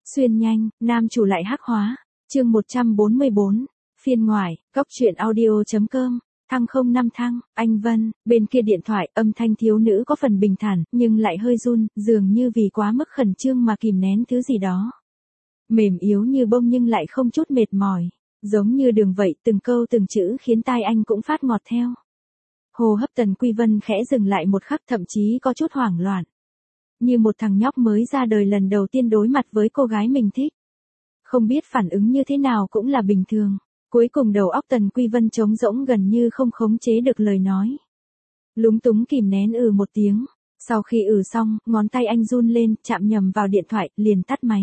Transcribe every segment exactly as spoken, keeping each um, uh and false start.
Xuyên nhanh, nam chủ lại hắc hóa. Chương một trăm bốn mươi bốn, phiên ngoài, cóc truyện audio.com. Thăng không năm thăng, anh Vân, bên kia điện thoại, âm thanh thiếu nữ có phần bình thản, nhưng lại hơi run, dường như vì quá mức khẩn trương mà kìm nén thứ gì đó. Mềm yếu như bông nhưng lại không chút mệt mỏi, giống như đường vậy, từng câu từng chữ khiến tai anh cũng phát ngọt theo. Hô hấp Tần Quy Vân khẽ dừng lại một khắc, thậm chí có chút hoảng loạn. Như một thằng nhóc mới ra đời lần đầu tiên đối mặt với cô gái mình thích. Không biết phản ứng như thế nào cũng là bình thường. Cuối cùng đầu óc Tần Quy Vân trống rỗng gần như không khống chế được lời nói. Lúng túng kìm nén ừ một tiếng. Sau khi ừ xong, ngón tay anh run lên, chạm nhầm vào điện thoại, liền tắt máy.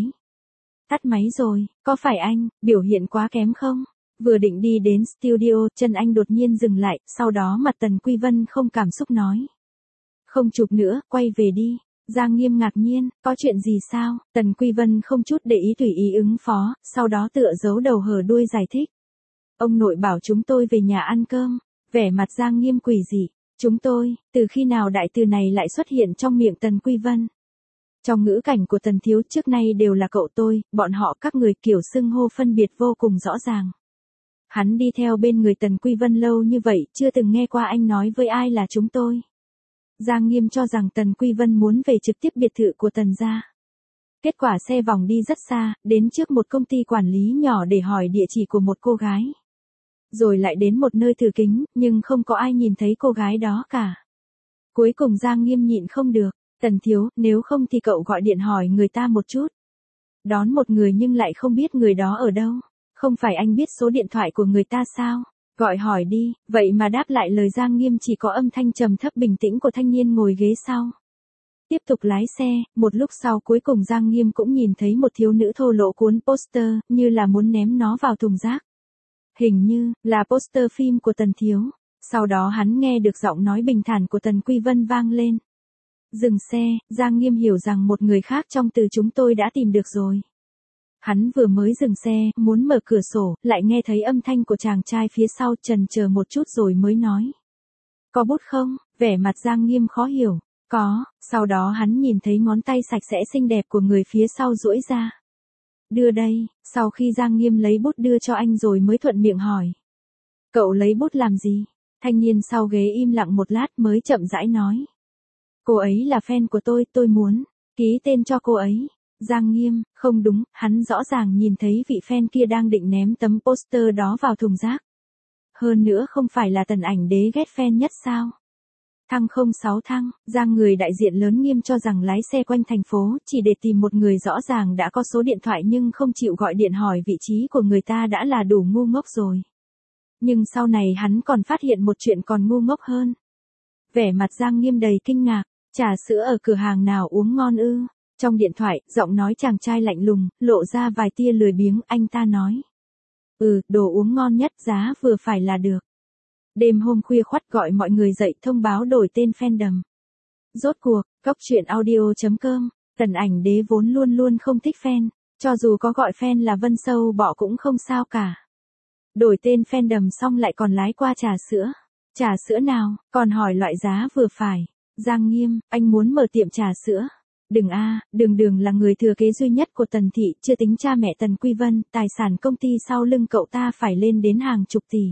Tắt máy rồi, có phải anh, biểu hiện quá kém không? Vừa định đi đến studio, chân anh đột nhiên dừng lại, sau đó mặt Tần Quy Vân không cảm xúc nói. Không chụp nữa, quay về đi. Giang Nghiêm ngạc nhiên, có chuyện gì sao? Tần Quy Vân không chút để ý tùy ý ứng phó, sau đó tựa giấu đầu hở đuôi giải thích. Ông nội bảo chúng tôi về nhà ăn cơm, vẻ mặt Giang Nghiêm quỷ dị. Chúng tôi, từ khi nào đại từ này lại xuất hiện trong miệng Tần Quy Vân? Trong ngữ cảnh của Tần Thiếu trước nay đều là cậu tôi, bọn họ các người kiểu xưng hô phân biệt vô cùng rõ ràng. Hắn đi theo bên người Tần Quy Vân lâu như vậy, chưa từng nghe qua anh nói với ai là chúng tôi. Giang Nghiêm cho rằng Tần Quy Vân muốn về trực tiếp biệt thự của Tần gia. Kết quả xe vòng đi rất xa, đến trước một công ty quản lý nhỏ để hỏi địa chỉ của một cô gái. Rồi lại đến một nơi thử kính, nhưng không có ai nhìn thấy cô gái đó cả. Cuối cùng Giang Nghiêm nhịn không được, Tần Thiếu, nếu không thì cậu gọi điện hỏi người ta một chút. Đón một người nhưng lại không biết người đó ở đâu. Không phải anh biết số điện thoại của người ta sao? Gọi hỏi đi, vậy mà đáp lại lời Giang Nghiêm chỉ có âm thanh trầm thấp bình tĩnh của thanh niên ngồi ghế sau. Tiếp tục lái xe, một lúc sau cuối cùng Giang Nghiêm cũng nhìn thấy một thiếu nữ thô lỗ cuốn poster, như là muốn ném nó vào thùng rác. Hình như, là poster phim của Tần Thiếu. Sau đó hắn nghe được giọng nói bình thản của Tần Quy Vân vang lên. Dừng xe, Giang Nghiêm hiểu rằng một người khác trong từ chúng tôi đã tìm được rồi. Hắn vừa mới dừng xe, muốn mở cửa sổ, lại nghe thấy âm thanh của chàng trai phía sau, chần chờ một chút rồi mới nói. Có bút không? Vẻ mặt Giang Nghiêm khó hiểu. Có, sau đó hắn nhìn thấy ngón tay sạch sẽ xinh đẹp của người phía sau duỗi ra. Đưa đây, sau khi Giang Nghiêm lấy bút đưa cho anh rồi mới thuận miệng hỏi. Cậu lấy bút làm gì? Thanh niên sau ghế im lặng một lát mới chậm rãi nói. Cô ấy là fan của tôi, tôi muốn ký tên cho cô ấy. Giang Nghiêm, không đúng, hắn rõ ràng nhìn thấy vị fan kia đang định ném tấm poster đó vào thùng rác. Hơn nữa không phải là Tần Ảnh Đế ghét fan nhất sao? Thăng không sáu thăng, Giang người đại diện lớn Nghiêm cho rằng lái xe quanh thành phố chỉ để tìm một người rõ ràng đã có số điện thoại nhưng không chịu gọi điện hỏi vị trí của người ta đã là đủ ngu ngốc rồi. Nhưng sau này hắn còn phát hiện một chuyện còn ngu ngốc hơn. Vẻ mặt Giang Nghiêm đầy kinh ngạc, trà sữa ở cửa hàng nào uống ngon ư? Trong điện thoại, giọng nói chàng trai lạnh lùng, lộ ra vài tia lười biếng, anh ta nói. Ừ, đồ uống ngon nhất, giá vừa phải là được. Đêm hôm khuya khoắt gọi mọi người dậy thông báo đổi tên fandom. Rốt cuộc, cóc truyện audio.com, Tần Ảnh Đế vốn luôn luôn không thích fan, cho dù có gọi fan là Vân Sâu Bọ cũng không sao cả. Đổi tên fandom xong lại còn lái qua trà sữa. Trà sữa nào, còn hỏi loại giá vừa phải. Giang Nghiêm, anh muốn mở tiệm trà sữa. Đừng a, à, Đường Đường là người thừa kế duy nhất của Tần Thị, chưa tính cha mẹ Tần Quy Vân, tài sản công ty sau lưng cậu ta phải lên đến hàng chục tỷ.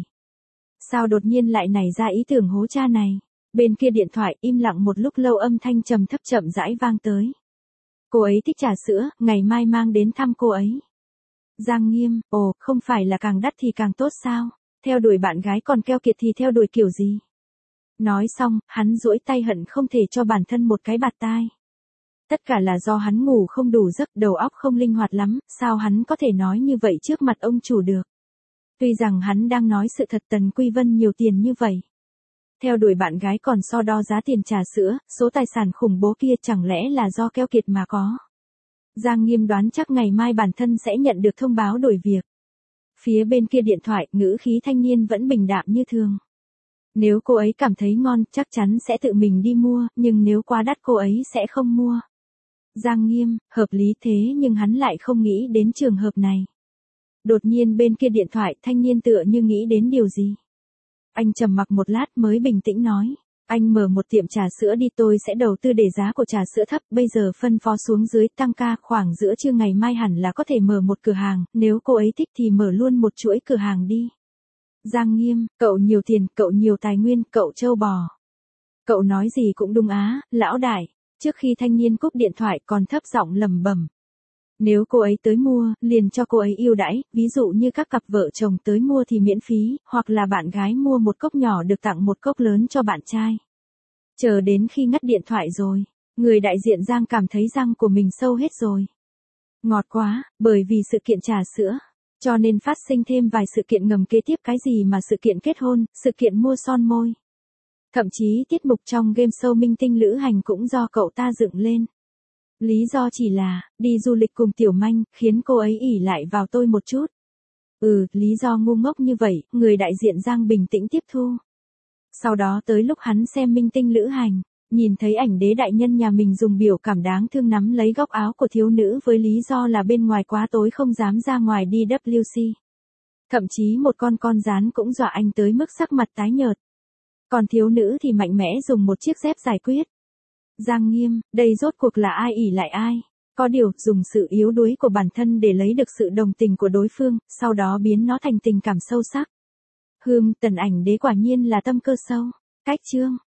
Sao đột nhiên lại nảy ra ý tưởng hố cha này? Bên kia điện thoại im lặng một lúc lâu âm thanh trầm thấp chậm rãi vang tới. Cô ấy thích trà sữa, ngày mai mang đến thăm cô ấy. Giang Nghiêm, ồ, không phải là càng đắt thì càng tốt sao? Theo đuổi bạn gái còn keo kiệt thì theo đuổi kiểu gì? Nói xong, hắn duỗi tay hận không thể cho bản thân một cái bạt tai. Tất cả là do hắn ngủ không đủ giấc, đầu óc không linh hoạt lắm, sao hắn có thể nói như vậy trước mặt ông chủ được. Tuy rằng hắn đang nói sự thật Tần Quy Vân nhiều tiền như vậy. Theo đuổi bạn gái còn so đo giá tiền trà sữa, số tài sản khủng bố kia chẳng lẽ là do keo kiệt mà có. Giang Nghiêm đoán chắc ngày mai bản thân sẽ nhận được thông báo đổi việc. Phía bên kia điện thoại, ngữ khí thanh niên vẫn bình đạm như thường. Nếu cô ấy cảm thấy ngon, chắc chắn sẽ tự mình đi mua, nhưng nếu quá đắt cô ấy sẽ không mua. Giang Nghiêm, hợp lý thế nhưng hắn lại không nghĩ đến trường hợp này. Đột nhiên bên kia điện thoại thanh niên tựa như nghĩ đến điều gì. Anh trầm mặc một lát mới bình tĩnh nói. Anh mở một tiệm trà sữa đi, tôi sẽ đầu tư để giá của trà sữa thấp, bây giờ phân phó xuống dưới tăng ca, khoảng giữa trưa ngày mai hẳn là có thể mở một cửa hàng, nếu cô ấy thích thì mở luôn một chuỗi cửa hàng đi. Giang Nghiêm, cậu nhiều tiền, cậu nhiều tài nguyên, cậu trâu bò. Cậu nói gì cũng đúng á, lão đại. Trước khi thanh niên cúp điện thoại còn thấp giọng lẩm bẩm. Nếu cô ấy tới mua, liền cho cô ấy ưu đãi, ví dụ như các cặp vợ chồng tới mua thì miễn phí, hoặc là bạn gái mua một cốc nhỏ được tặng một cốc lớn cho bạn trai. Chờ đến khi ngắt điện thoại rồi, người đại diện Giang cảm thấy răng của mình sâu hết rồi. Ngọt quá, bởi vì sự kiện trà sữa, cho nên phát sinh thêm vài sự kiện ngầm kế tiếp, cái gì mà sự kiện kết hôn, sự kiện mua son môi. Thậm chí tiết mục trong game show minh tinh lữ hành cũng do cậu ta dựng lên. Lý do chỉ là, đi du lịch cùng Tiểu Manh, khiến cô ấy ỷ lại vào tôi một chút. Ừ, lý do ngu ngốc như vậy, người đại diện Giang bình tĩnh tiếp thu. Sau đó tới lúc hắn xem minh tinh lữ hành, nhìn thấy ảnh đế đại nhân nhà mình dùng biểu cảm đáng thương nắm lấy góc áo của thiếu nữ với lý do là bên ngoài quá tối không dám ra ngoài đi W C. Thậm chí một con con gián cũng dọa anh tới mức sắc mặt tái nhợt. Còn thiếu nữ thì mạnh mẽ dùng một chiếc dép giải quyết. Giang Nghiêm, đây rốt cuộc là ai ỷ lại ai? Có điều, dùng sự yếu đuối của bản thân để lấy được sự đồng tình của đối phương, sau đó biến nó thành tình cảm sâu sắc. Hừm, Tần Ảnh Đế quả nhiên là tâm cơ sâu. Cách chương.